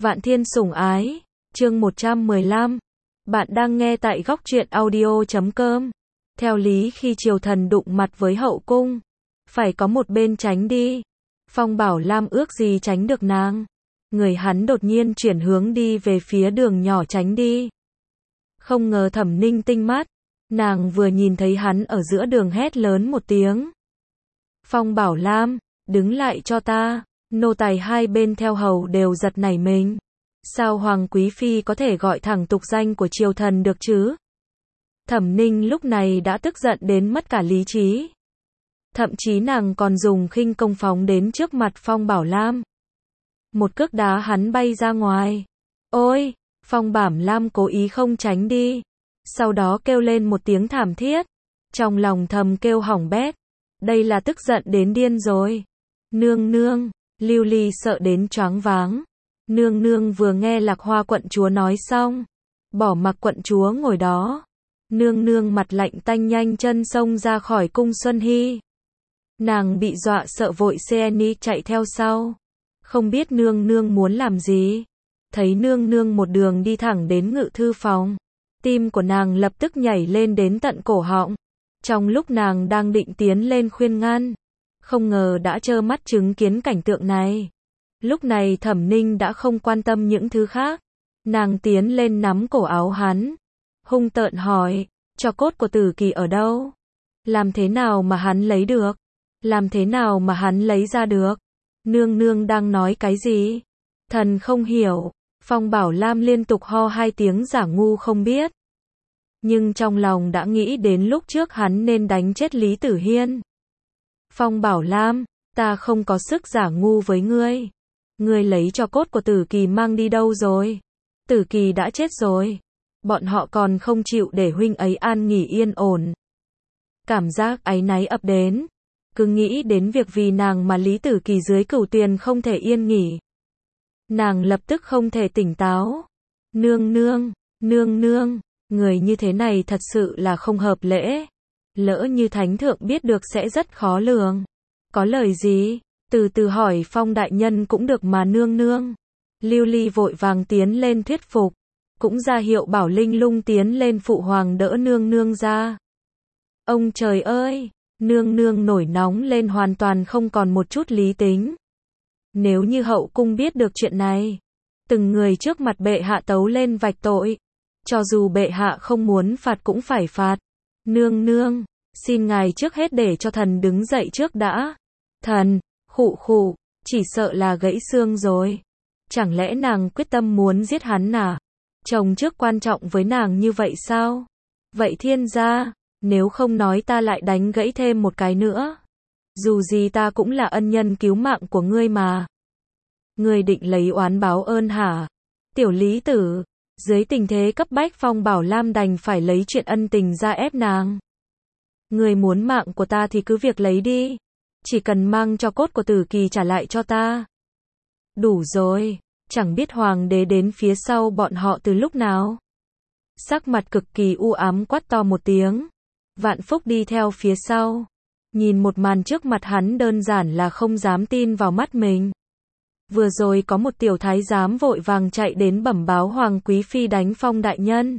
Vạn Thiên sủng ái, chương 115. Bạn đang nghe tại góc truyện audio.com. Theo lý khi triều thần đụng mặt với hậu cung, phải có một bên tránh đi. Phong Bảo Lam ước gì tránh được nàng. Người hắn đột nhiên chuyển hướng đi về phía đường nhỏ tránh đi. Không ngờ Thẩm Ninh tinh mắt, nàng vừa nhìn thấy hắn ở giữa đường hét lớn một tiếng. Phong Bảo Lam, đứng lại cho ta. Nô tài hai bên theo hầu đều giật nảy mình. Sao Hoàng Quý Phi có thể gọi thẳng tục danh của triều thần được chứ? Thẩm Ninh lúc này đã tức giận đến mất cả lý trí. Thậm chí nàng còn dùng khinh công phóng đến trước mặt Phong Bảo Lam. Một cước đá hắn bay ra ngoài. Ôi! Phong Bảo Lam cố ý không tránh đi. Sau đó kêu lên một tiếng thảm thiết. Trong lòng thầm kêu hỏng bét. Đây là tức giận đến điên rồi. Nương nương! Lưu Ly sợ đến choáng váng. Nương nương vừa nghe Lạc Hoa quận chúa nói xong, bỏ mặc quận chúa ngồi đó. Nương nương mặt lạnh tanh nhanh chân xông ra khỏi cung Xuân Hy. Nàng bị dọa sợ vội Xeni chạy theo sau. Không biết nương nương muốn làm gì. Thấy nương nương một đường đi thẳng đến ngự thư phòng. Tim của nàng lập tức nhảy lên đến tận cổ họng. Trong lúc nàng đang định tiến lên khuyên ngăn, không ngờ đã trơ mắt chứng kiến cảnh tượng này. Lúc này Thẩm Ninh đã không quan tâm những thứ khác. Nàng tiến lên nắm cổ áo hắn. Hung tợn hỏi, tro cốt của Tử Kỳ ở đâu? Làm thế nào mà hắn lấy được? Làm thế nào mà hắn lấy ra được? Nương nương đang nói cái gì? Thần không hiểu. Phong Bảo Lam liên tục ho hai tiếng giả ngu không biết. Nhưng trong lòng đã nghĩ đến lúc trước hắn nên đánh chết Lý Tử Hiên. Phong Bảo Lam, ta không có sức giả ngu với ngươi. Ngươi lấy tro cốt của Tử Kỳ mang đi đâu rồi? Tử Kỳ đã chết rồi. Bọn họ còn không chịu để huynh ấy an nghỉ yên ổn. Cảm giác áy náy ập đến. Cứ nghĩ đến việc vì nàng mà Lý Tử Kỳ dưới Cửu Tuyền không thể yên nghỉ. Nàng lập tức không thể tỉnh táo. Nương nương, nương nương, người như thế này thật sự là không hợp lễ. Lỡ như thánh thượng biết được sẽ rất khó lường. Có lời gì? Từ từ hỏi Phong đại nhân cũng được mà nương nương. Lưu Ly vội vàng tiến lên thuyết phục. Cũng ra hiệu bảo Linh Lung tiến lên phụ hoàng đỡ nương nương ra. Ông trời ơi! Nương nương nổi nóng lên hoàn toàn không còn một chút lý tính. Nếu như hậu cung biết được chuyện này, từng người trước mặt bệ hạ tấu lên vạch tội. Cho dù bệ hạ không muốn phạt cũng phải phạt. Nương nương, xin ngài trước hết để cho thần đứng dậy trước đã. Thần, khụ khụ, chỉ sợ là gãy xương rồi. Chẳng lẽ nàng quyết tâm muốn giết hắn à? Chồng trước quan trọng với nàng như vậy sao? Vậy thiên gia, nếu không nói ta lại đánh gãy thêm một cái nữa. Dù gì ta cũng là ân nhân cứu mạng của ngươi mà. Ngươi định lấy oán báo ơn hả? Tiểu Lý Tử, dưới tình thế cấp bách Phong Bảo Lam đành phải lấy chuyện ân tình ra ép nàng. Ngươi muốn mạng của ta thì cứ việc lấy đi. Chỉ cần mang tro cốt của Tử Kỳ trả lại cho ta. Đủ rồi, chẳng biết hoàng đế đến phía sau bọn họ từ lúc nào. Sắc mặt cực kỳ u ám quát to một tiếng. Vạn Phúc đi theo phía sau. Nhìn một màn trước mặt hắn đơn giản là không dám tin vào mắt mình. Vừa rồi có một tiểu thái giám vội vàng chạy đến bẩm báo Hoàng Quý Phi đánh Phong đại nhân.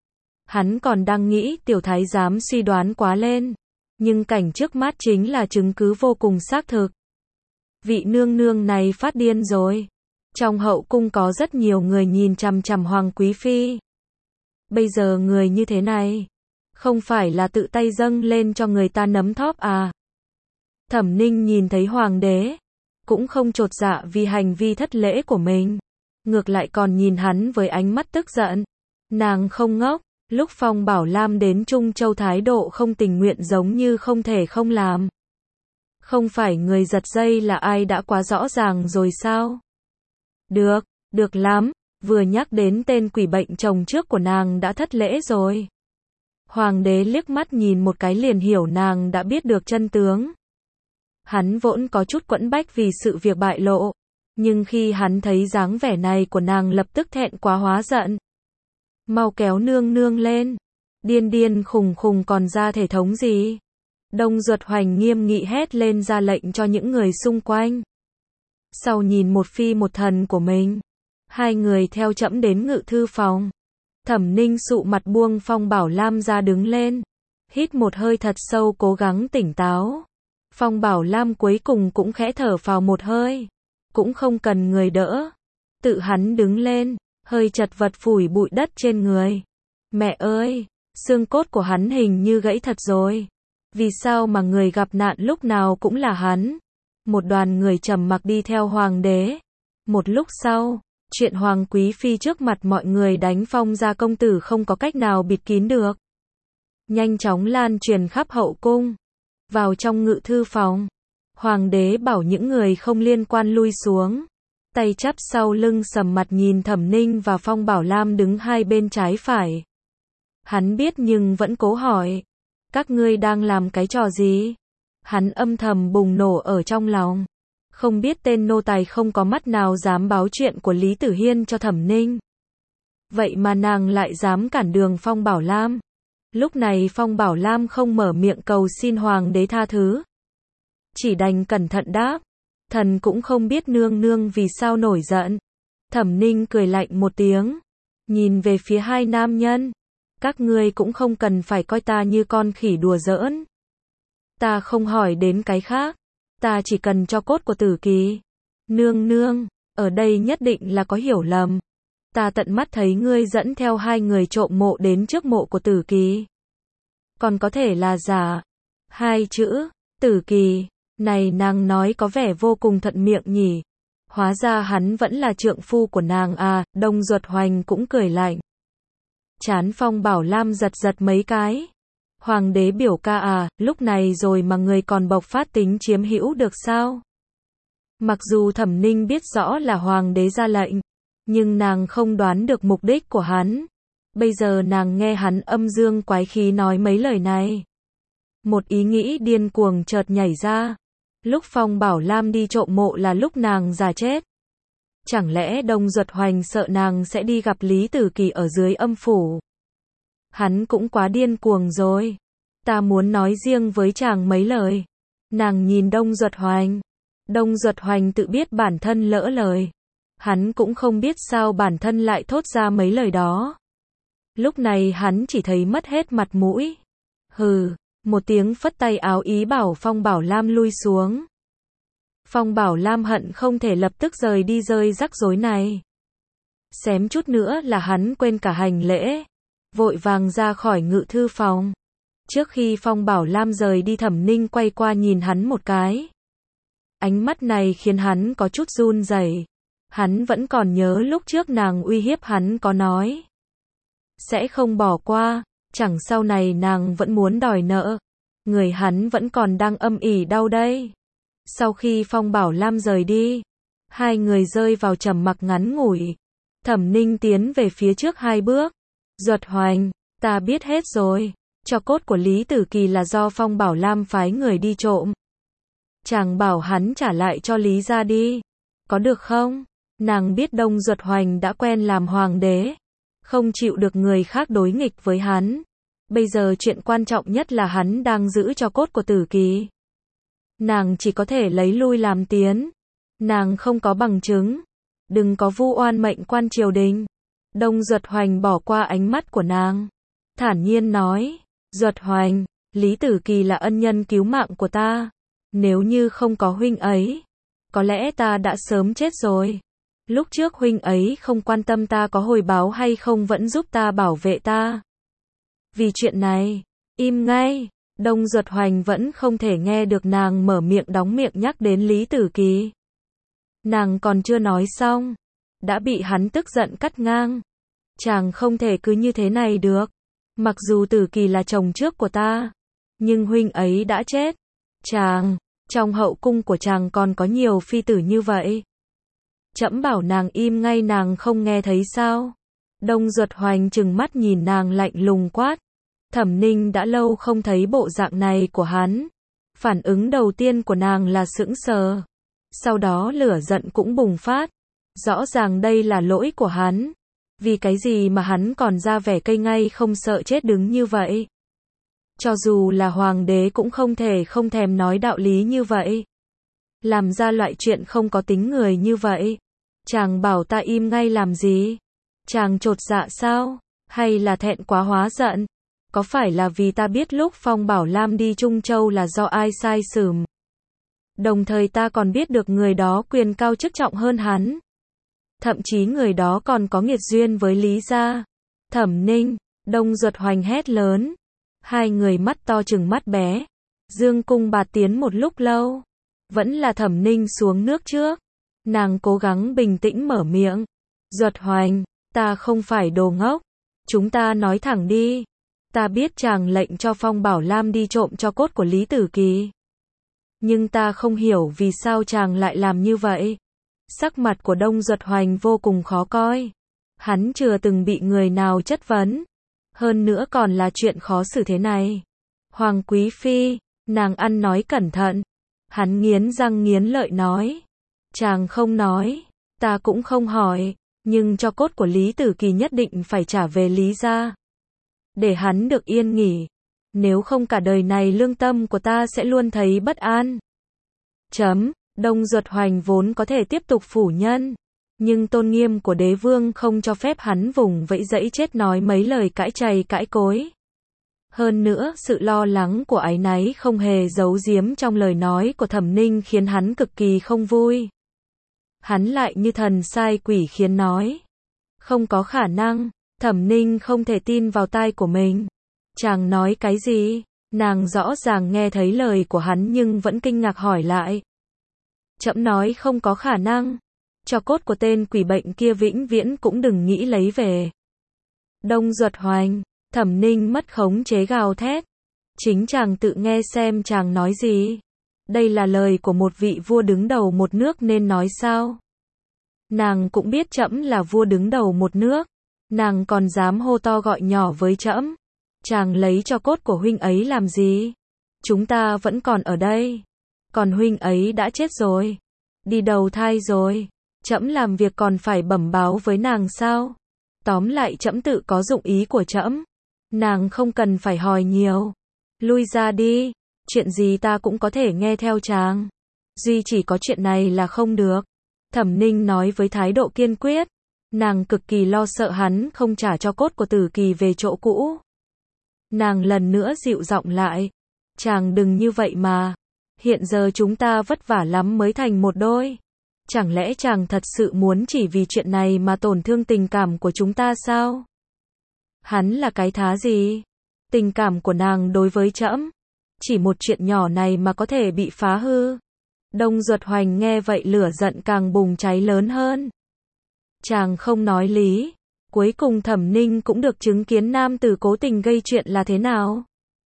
Hắn còn đang nghĩ tiểu thái giám suy đoán quá lên. Nhưng cảnh trước mắt chính là chứng cứ vô cùng xác thực. Vị nương nương này phát điên rồi. Trong hậu cung có rất nhiều người nhìn chằm chằm Hoàng Quý Phi. Bây giờ người như thế này, không phải là tự tay dâng lên cho người ta nấm thóp à? Thẩm Ninh nhìn thấy hoàng đế, cũng không chột dạ vì hành vi thất lễ của mình. Ngược lại còn nhìn hắn với ánh mắt tức giận. Nàng không ngốc. Lúc Phong Bảo Lam đến Trung Châu thái độ không tình nguyện giống như không thể không làm. Không phải người giật dây là ai đã quá rõ ràng rồi sao? Được, được lắm, vừa nhắc đến tên quỷ bệnh chồng trước của nàng đã thất lễ rồi. Hoàng đế liếc mắt nhìn một cái liền hiểu nàng đã biết được chân tướng. Hắn vốn có chút quẫn bách vì sự việc bại lộ. Nhưng khi hắn thấy dáng vẻ này của nàng lập tức thẹn quá hóa giận. Mau kéo nương nương lên. Điên điên khùng khùng còn ra thể thống gì? Đông Duật Hoành nghiêm nghị hét lên ra lệnh cho những người xung quanh. Sau nhìn một phi một thần của mình, Hai người theo trẫm đến ngự thư phòng. Thẩm Ninh sụ mặt buông Phong Bảo Lam ra đứng lên. Hít một hơi thật sâu cố gắng tỉnh táo. Phong Bảo Lam cuối cùng cũng khẽ thở phào một hơi. Cũng không cần người đỡ. Tự hắn đứng lên, hơi chật vật phủi bụi đất trên người. Mẹ ơi, xương cốt của hắn hình như gãy thật rồi. Vì sao mà người gặp nạn lúc nào cũng là hắn? Một đoàn người trầm mặc đi theo hoàng đế. Một lúc sau, chuyện Hoàng Quý Phi trước mặt mọi người đánh Phong gia công tử không có cách nào bịt kín được. Nhanh chóng lan truyền khắp hậu cung. Vào trong ngự thư phòng, hoàng đế bảo những người không liên quan lui xuống. Tay chắp sau lưng sầm mặt nhìn Thẩm Ninh và Phong Bảo Lam đứng hai bên trái phải. Hắn biết nhưng vẫn cố hỏi. Các ngươi đang làm cái trò gì? Hắn âm thầm bùng nổ ở trong lòng. Không biết tên nô tài không có mắt nào dám báo chuyện của Lý Tử Hiên cho Thẩm Ninh. Vậy mà nàng lại dám cản đường Phong Bảo Lam. Lúc này Phong Bảo Lam không mở miệng cầu xin hoàng đế tha thứ. Chỉ đành cẩn thận đáp. Thần cũng không biết nương nương vì sao nổi giận. Thẩm Ninh cười lạnh một tiếng. Nhìn về phía hai nam nhân. Các ngươi cũng không cần phải coi ta như con khỉ đùa giỡn. Ta không hỏi đến cái khác. Ta chỉ cần cho cốt của Tử Kỳ. Nương nương, ở đây nhất định là có hiểu lầm. Ta tận mắt thấy ngươi dẫn theo hai người trộm mộ đến trước mộ của Tử Kỳ. Còn có thể là giả. Hai chữ, Tử Kỳ, này nàng nói có vẻ vô cùng thuận miệng nhỉ. Hóa ra hắn vẫn là trượng phu của nàng à, Đông Duật Hoành cũng cười lạnh. Chán Phong Bảo Lam giật giật mấy cái. Hoàng đế biểu ca à, lúc này rồi mà người còn bộc phát tính chiếm hữu được sao? Mặc dù Thẩm Ninh biết rõ là hoàng đế ra lệnh, nhưng nàng không đoán được mục đích của hắn. Bây giờ nàng nghe hắn âm dương quái khí nói mấy lời này. Một ý nghĩ điên cuồng chợt nhảy ra. Lúc Phong Bảo Lam đi trộm mộ là lúc nàng già chết. Chẳng lẽ Đông Duật Hoành sợ nàng sẽ đi gặp Lý Tử Kỳ ở dưới âm phủ? Hắn cũng quá điên cuồng rồi. Ta muốn nói riêng với chàng mấy lời. Nàng nhìn Đông Duật Hoành. Đông Duật Hoành tự biết bản thân lỡ lời. Hắn cũng không biết sao bản thân lại thốt ra mấy lời đó. Lúc này hắn chỉ thấy mất hết mặt mũi. Hừ, một tiếng phất tay áo ý bảo Phong Bảo Lam lui xuống. Phong Bảo Lam hận không thể lập tức rời đi rơi rắc rối này. Xém chút nữa là hắn quên cả hành lễ. Vội vàng ra khỏi ngự thư phòng. Trước khi Phong Bảo Lam rời đi Thẩm Ninh quay qua nhìn hắn một cái. Ánh mắt này khiến hắn có chút run rẩy. Hắn vẫn còn nhớ lúc trước nàng uy hiếp hắn có nói. Sẽ không bỏ qua, chẳng sau này nàng vẫn muốn đòi nợ. Người hắn vẫn còn đang âm ỉ đau đây. Sau khi Phong Bảo Lam rời đi, hai người rơi vào trầm mặc ngắn ngủi. Thẩm Ninh tiến về phía trước hai bước. Duật Hoành, ta biết hết rồi. Cho cốt của Lý Tử Kỳ là do Phong Bảo Lam phái người đi trộm. Chàng bảo hắn trả lại cho Lý gia đi. Có được không? Nàng biết Đông Duật Hoành đã quen làm hoàng đế. Không chịu được người khác đối nghịch với hắn. Bây giờ chuyện quan trọng nhất là hắn đang giữ cho cốt của Tử Kỳ. Nàng chỉ có thể lấy lui làm tiến. Nàng không có bằng chứng. Đừng có vu oan mệnh quan triều đình. Đông Duật Hoành bỏ qua ánh mắt của nàng. Thản nhiên nói. Duật Hoành, Lý Tử Kỳ là ân nhân cứu mạng của ta. Nếu như không có huynh ấy, có lẽ ta đã sớm chết rồi. Lúc trước huynh ấy không quan tâm ta có hồi báo hay không vẫn giúp ta bảo vệ ta. Vì chuyện này, im ngay. Đông Duật Hoành vẫn không thể nghe được nàng mở miệng đóng miệng nhắc đến Lý Tử Kỳ. Nàng còn chưa nói xong, đã bị hắn tức giận cắt ngang. Chàng không thể cứ như thế này được. Mặc dù Tử Kỳ là chồng trước của ta, nhưng huynh ấy đã chết. Chàng, trong hậu cung của chàng còn có nhiều phi tử như vậy. Trẫm bảo nàng im ngay nàng không nghe thấy sao? Đông Duật Hoành trừng mắt nhìn nàng lạnh lùng quát. Thẩm Ninh đã lâu không thấy bộ dạng này của hắn. Phản ứng đầu tiên của nàng là sững sờ. Sau đó lửa giận cũng bùng phát. Rõ ràng đây là lỗi của hắn. Vì cái gì mà hắn còn ra vẻ cây ngay không sợ chết đứng như vậy? Cho dù là hoàng đế cũng không thể không thèm nói đạo lý như vậy. Làm ra loại chuyện không có tính người như vậy. Chàng bảo ta im ngay làm gì? Chàng chột dạ sao? Hay là thẹn quá hóa giận? Có phải là vì ta biết lúc Phong Bảo Lam đi Trung Châu là do ai sai sườm? Đồng thời ta còn biết được người đó quyền cao chức trọng hơn hắn. Thậm chí người đó còn có nghiệt duyên với Lý gia. Thẩm Ninh, Đông Duật Hoành hét lớn. Hai người mắt to chừng mắt bé. Dương cung bạt tiến một lúc lâu. Vẫn là Thẩm Ninh xuống nước trước. Nàng cố gắng bình tĩnh mở miệng. Duật Hoành, ta không phải đồ ngốc. Chúng ta nói thẳng đi. Ta biết chàng lệnh cho Phong Bảo Lam đi trộm tro cốt của Lý Tử Kỳ. Nhưng ta không hiểu vì sao chàng lại làm như vậy. Sắc mặt của Đông Duật Hoành vô cùng khó coi. Hắn chưa từng bị người nào chất vấn. Hơn nữa còn là chuyện khó xử thế này. Hoàng Quý Phi, nàng ăn nói cẩn thận. Hắn nghiến răng nghiến lợi nói. Chàng không nói, ta cũng không hỏi, nhưng tro cốt của Lý Tử Kỳ nhất định phải trả về Lý gia. Để hắn được yên nghỉ. Nếu không cả đời này lương tâm của ta sẽ luôn thấy bất an. Đông Duật Hoành vốn có thể tiếp tục phủ nhân. Nhưng tôn nghiêm của đế vương không cho phép hắn vùng vẫy dẫy chết nói mấy lời cãi chày cãi cối. Hơn nữa, sự lo lắng của áy náy không hề giấu giếm trong lời nói của Thẩm Ninh khiến hắn cực kỳ không vui. Hắn lại như thần sai quỷ khiến nói. Không có khả năng, Thẩm Ninh không thể tin vào tai của mình. Chàng nói cái gì? Nàng rõ ràng nghe thấy lời của hắn nhưng vẫn kinh ngạc hỏi lại. Trẫm nói không có khả năng. Tro cốt của tên quỷ bệnh kia vĩnh viễn cũng đừng nghĩ lấy về. Đông Duật Hoành, Thẩm Ninh mất khống chế gào thét. Chính chàng tự nghe xem chàng nói gì. Đây là lời của một vị vua đứng đầu một nước nên nói sao? Nàng cũng biết trẫm là vua đứng đầu một nước. Nàng còn dám hô to gọi nhỏ với trẫm. Chàng lấy tro cốt của huynh ấy làm gì? Chúng ta vẫn còn ở đây. Còn huynh ấy đã chết rồi. Đi đầu thai rồi. Trẫm làm việc còn phải bẩm báo với nàng sao? Tóm lại trẫm tự có dụng ý của trẫm. Nàng không cần phải hỏi nhiều. Lui ra đi. Chuyện gì ta cũng có thể nghe theo chàng. Duy chỉ có chuyện này là không được. Thẩm Ninh nói với thái độ kiên quyết. Nàng cực kỳ lo sợ hắn không trả tro cốt của Tử Kỳ về chỗ cũ. Nàng lần nữa dịu giọng lại. Chàng đừng như vậy mà. Hiện giờ chúng ta vất vả lắm mới thành một đôi. Chẳng lẽ chàng thật sự muốn chỉ vì chuyện này mà tổn thương tình cảm của chúng ta sao? Hắn là cái thá gì? Tình cảm của nàng đối với trẫm, chỉ một chuyện nhỏ này mà có thể bị phá hư. Đông Duật Hoành nghe vậy lửa giận càng bùng cháy lớn hơn. Chàng không nói lý. Cuối cùng Thẩm Ninh cũng được chứng kiến nam tử cố tình gây chuyện là thế nào.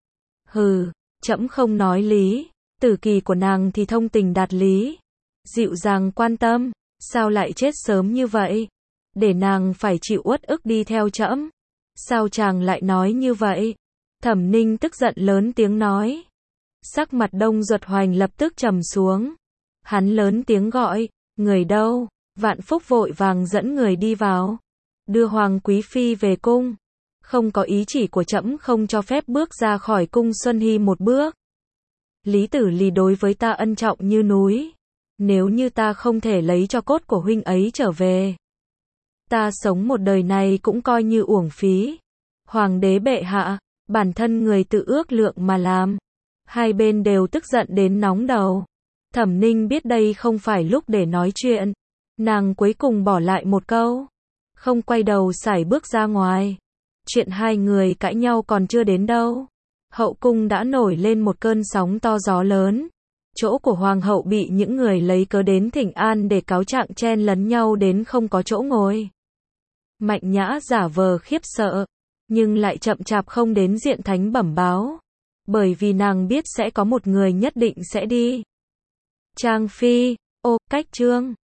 Hừ, trẫm không nói lý. Tử Kỳ của nàng thì thông tình đạt lý. Dịu dàng quan tâm. Sao lại chết sớm như vậy? Để nàng phải chịu uất ức đi theo trẫm. Sao chàng lại nói như vậy? Thẩm Ninh tức giận lớn tiếng nói. Sắc mặt Đông Duật Hoành lập tức trầm xuống. Hắn lớn tiếng gọi. Người đâu? Vạn Phúc vội vàng dẫn người đi vào. Đưa Hoàng Quý Phi về cung. Không có ý chỉ của trẫm không cho phép bước ra khỏi cung Xuân Hy một bước. Lý Tử Lì đối với ta ân trọng như núi. Nếu như ta không thể lấy tro cốt của huynh ấy trở về, ta sống một đời này cũng coi như uổng phí. Hoàng đế bệ hạ, bản thân người tự ước lượng mà làm. Hai bên đều tức giận đến nóng đầu. Thẩm Ninh biết đây không phải lúc để nói chuyện. Nàng cuối cùng bỏ lại một câu. Không quay đầu sải bước ra ngoài. Chuyện hai người cãi nhau còn chưa đến đâu. Hậu cung đã nổi lên một cơn sóng to gió lớn. Chỗ của hoàng hậu bị những người lấy cớ đến thỉnh an để cáo trạng chen lấn nhau đến không có chỗ ngồi. Mạnh Nhã giả vờ khiếp sợ, nhưng lại chậm chạp không đến diện thánh bẩm báo. Bởi vì nàng biết sẽ có một người nhất định sẽ đi. Trang Phi, ô, cách chương.